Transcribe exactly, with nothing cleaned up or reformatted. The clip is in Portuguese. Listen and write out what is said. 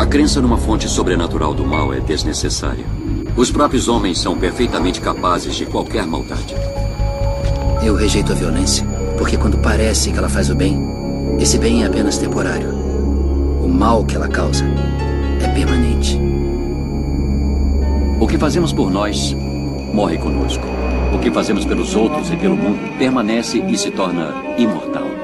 crença numa fonte sobrenatural do mal é desnecessária. Os próprios homens são perfeitamente capazes de qualquer maldade. Eu rejeito a violência, porque quando parece que ela faz o bem, esse bem é apenas temporário. O mal que ela causa é permanente. O que fazemos por nós morre conosco. O que fazemos pelos outros e pelo mundo permanece e se torna imortal.